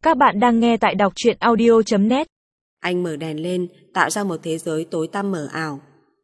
Các bạn đang nghe tại đọc truyện audio.net. Anh mở đèn lên, tạo ra một thế giới tối tăm mờ ảo.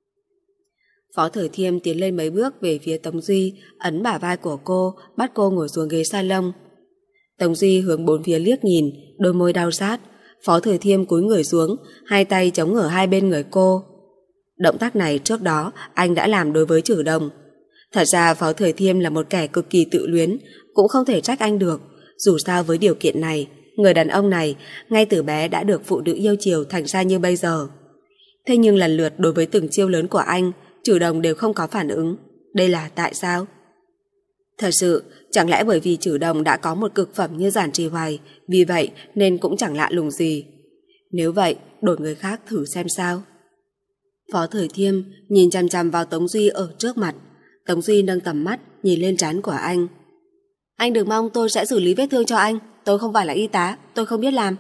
Phó Thời Thiêm tiến lên mấy bước về phía Tống Duy, ấn bả vai của cô, bắt cô ngồi xuống ghế salon. Tống Duy hướng bốn phía liếc nhìn, đôi môi đau rát. Phó Thời Thiêm cúi người xuống, hai tay chống ở hai bên người cô. Động tác này trước đó anh đã làm đối với Trử Đồng. Thật ra Phó Thời Thiêm là một kẻ cực kỳ tự luyến, cũng không thể trách anh được. Dù sao với điều kiện này, người đàn ông này ngay từ bé đã được phụ nữ yêu chiều thành ra như bây giờ. Thế nhưng lần lượt đối với từng chiêu lớn của anh, Trử Đồng đều không có phản ứng. Đây là tại sao? Thật sự, chẳng lẽ bởi vì Trử Đồng đã có một cực phẩm như Giản Trì Hoài, vì vậy nên cũng chẳng lạ lùng gì. Nếu vậy, đổi người khác thử xem sao. Phó Thời Thiêm nhìn chằm chằm vào Tống Duy ở trước mặt. Tống Duy nâng tầm mắt nhìn lên trán của anh. Anh đừng mong tôi sẽ xử lý vết thương cho anh. Tôi không phải là y tá, tôi không biết làm.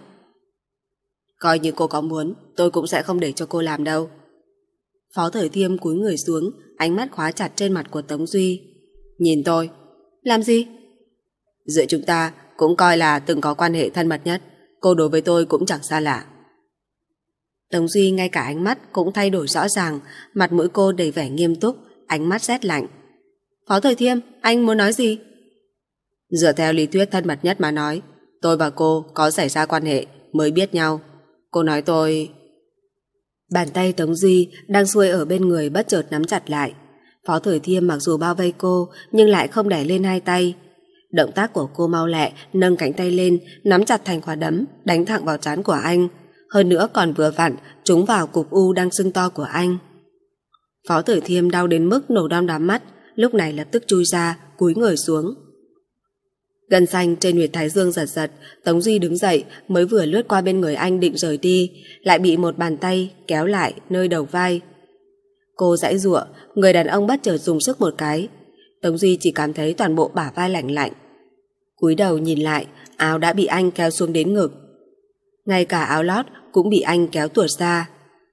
Coi như cô có muốn, tôi cũng sẽ không để cho cô làm đâu. Phó Thời Thiêm cúi người xuống, ánh mắt khóa chặt trên mặt của Tống Duy. Nhìn tôi. Làm gì? Giữa chúng ta cũng coi là từng có quan hệ thân mật nhất. Cô đối với tôi cũng chẳng xa lạ. Tống Duy ngay cả ánh mắt cũng thay đổi rõ ràng, mặt mũi cô đầy vẻ nghiêm túc, ánh mắt rét lạnh. Phó Thời Thiêm, anh muốn nói gì? Dựa theo lý thuyết thân mật nhất mà nói, tôi và cô có xảy ra quan hệ mới biết nhau. Cô nói tôi... Bàn tay Tống Duy đang xuôi ở bên người bất chợt nắm chặt lại. Phó Thời Thiêm mặc dù bao vây cô nhưng lại không đẩy lên hai tay. Động tác của cô mau lẹ, nâng cánh tay lên, nắm chặt thành quả đấm, đánh thẳng vào trán của anh. Hơn nữa còn vừa vặn trúng vào cục u đang sưng to của anh. Phó Thời Thiêm đau đến mức nổ đom đóm mắt, lúc này lập tức chui ra, cúi người xuống. Gân xanh trên huyệt thái dương giật giật, Tống Duy đứng dậy, mới vừa lướt qua bên người anh định rời đi, lại bị một bàn tay kéo lại nơi đầu vai. Cô giãy giụa, người đàn ông bất chợt dùng sức một cái. Tống Duy chỉ cảm thấy toàn bộ bả vai lạnh lạnh. Cúi đầu nhìn lại, áo đã bị anh kéo xuống đến ngực. Ngay cả áo lót cũng bị anh kéo tuột ra.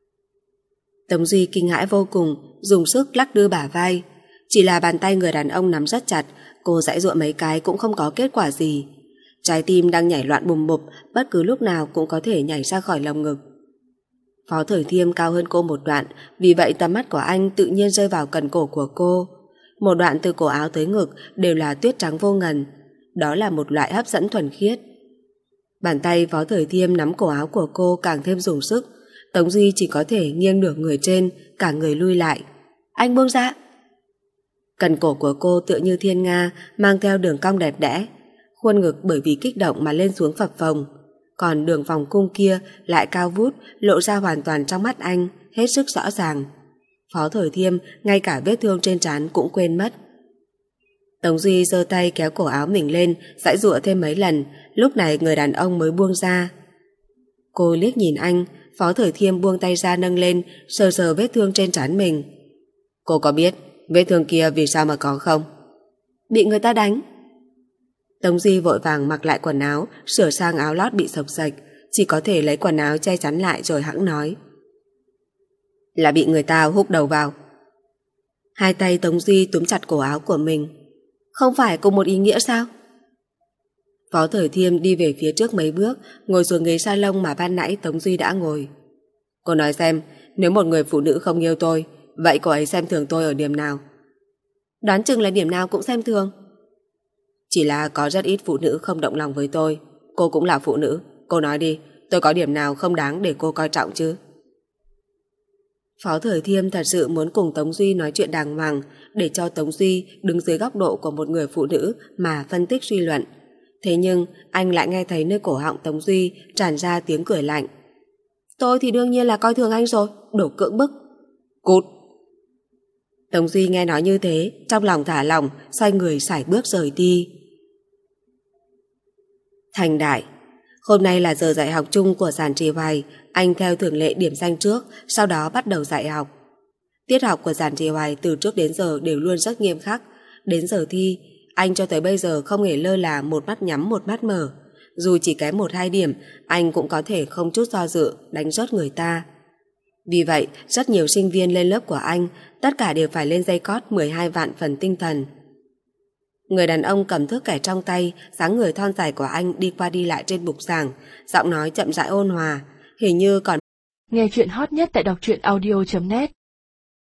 Tống Duy kinh hãi vô cùng, dùng sức lắc đưa bả vai. Chỉ là bàn tay người đàn ông nắm rất chặt, cô giãy giụa mấy cái cũng không có kết quả gì. Trái tim đang nhảy loạn bùm bụp, bất cứ lúc nào cũng có thể nhảy ra khỏi lồng ngực. Phó Thời Thiêm cao hơn cô một đoạn, vì vậy tầm mắt của anh tự nhiên rơi vào cần cổ của cô. Một đoạn từ cổ áo tới ngực đều là tuyết trắng vô ngần. Đó là một loại hấp dẫn thuần khiết. Bàn tay Phó Thời Thiêm nắm cổ áo của cô càng thêm dùng sức. Tống Duy chỉ có thể nghiêng nửa người trên, cả người lui lại. Anh buông ra. Cần cổ của cô tựa như thiên nga, mang theo đường cong đẹp đẽ. Khuôn ngực bởi vì kích động mà lên xuống phập phồng. Còn đường vòng cung kia lại cao vút, lộ ra hoàn toàn trong mắt anh, hết sức rõ ràng. Phó Thời Thiêm ngay cả vết thương trên trán cũng quên mất. Tống Duy giơ tay kéo cổ áo mình lên, giãy giụa thêm mấy lần, lúc này người đàn ông mới buông ra. Cô liếc nhìn anh, Phó Thời Thiêm buông tay ra nâng lên, sờ sờ vết thương trên trán mình. Cô có biết vết thương kia vì sao mà có không? Bị người ta đánh. Tống Duy vội vàng mặc lại quần áo, sửa sang áo lót bị xộc xệch, chỉ có thể lấy quần áo che chắn lại rồi hẵng nói. Là bị người ta húc đầu vào. Hai tay Tống Duy túm chặt cổ áo của mình. Không phải cùng một ý nghĩa sao? Phó Thời Thiêm đi về phía trước mấy bước, ngồi xuống ghế salon mà ban nãy Tống Duy đã ngồi. Cô nói xem, nếu một người phụ nữ không yêu tôi, vậy cô ấy xem thường tôi ở điểm nào? Đoán chừng là điểm nào cũng xem thường. Chỉ là có rất ít phụ nữ không động lòng với tôi. Cô cũng là phụ nữ, cô nói đi, tôi có điểm nào không đáng để cô coi trọng chứ? Phó Thời Thiêm thật sự muốn cùng Tống Duy nói chuyện đàng hoàng, để cho Tống Duy đứng dưới góc độ của một người phụ nữ mà phân tích suy luận. Thế nhưng anh lại nghe thấy nơi cổ họng Tống Duy tràn ra tiếng cười lạnh. Tôi thì đương nhiên là coi thường anh rồi, đổ cưỡng bức. Cút. Tống Duy nghe nói như thế, trong lòng thả lỏng, xoay người sải bước rời đi. Thành Đại. Hôm nay là giờ dạy học chung của Giản Trì Hoài, anh theo thường lệ điểm danh trước, sau đó bắt đầu dạy học. Tiết học của Giản Trì Hoài từ trước đến giờ đều luôn rất nghiêm khắc. Đến giờ thi, anh cho tới bây giờ không hề lơ là một mắt nhắm một mắt mở. Dù chỉ kém 1-2 điểm, anh cũng có thể không chút do dự đánh rớt người ta. Vì vậy, rất nhiều sinh viên lên lớp của anh, tất cả đều phải lên dây cót 12 vạn phần tinh thần. Người đàn ông cầm thước kẻ trong tay, dáng người thon dài của anh đi qua đi lại trên bục giảng, giọng nói chậm rãi ôn hòa, hình như còn. Nghe chuyện hot nhất tại đọc truyện audio.net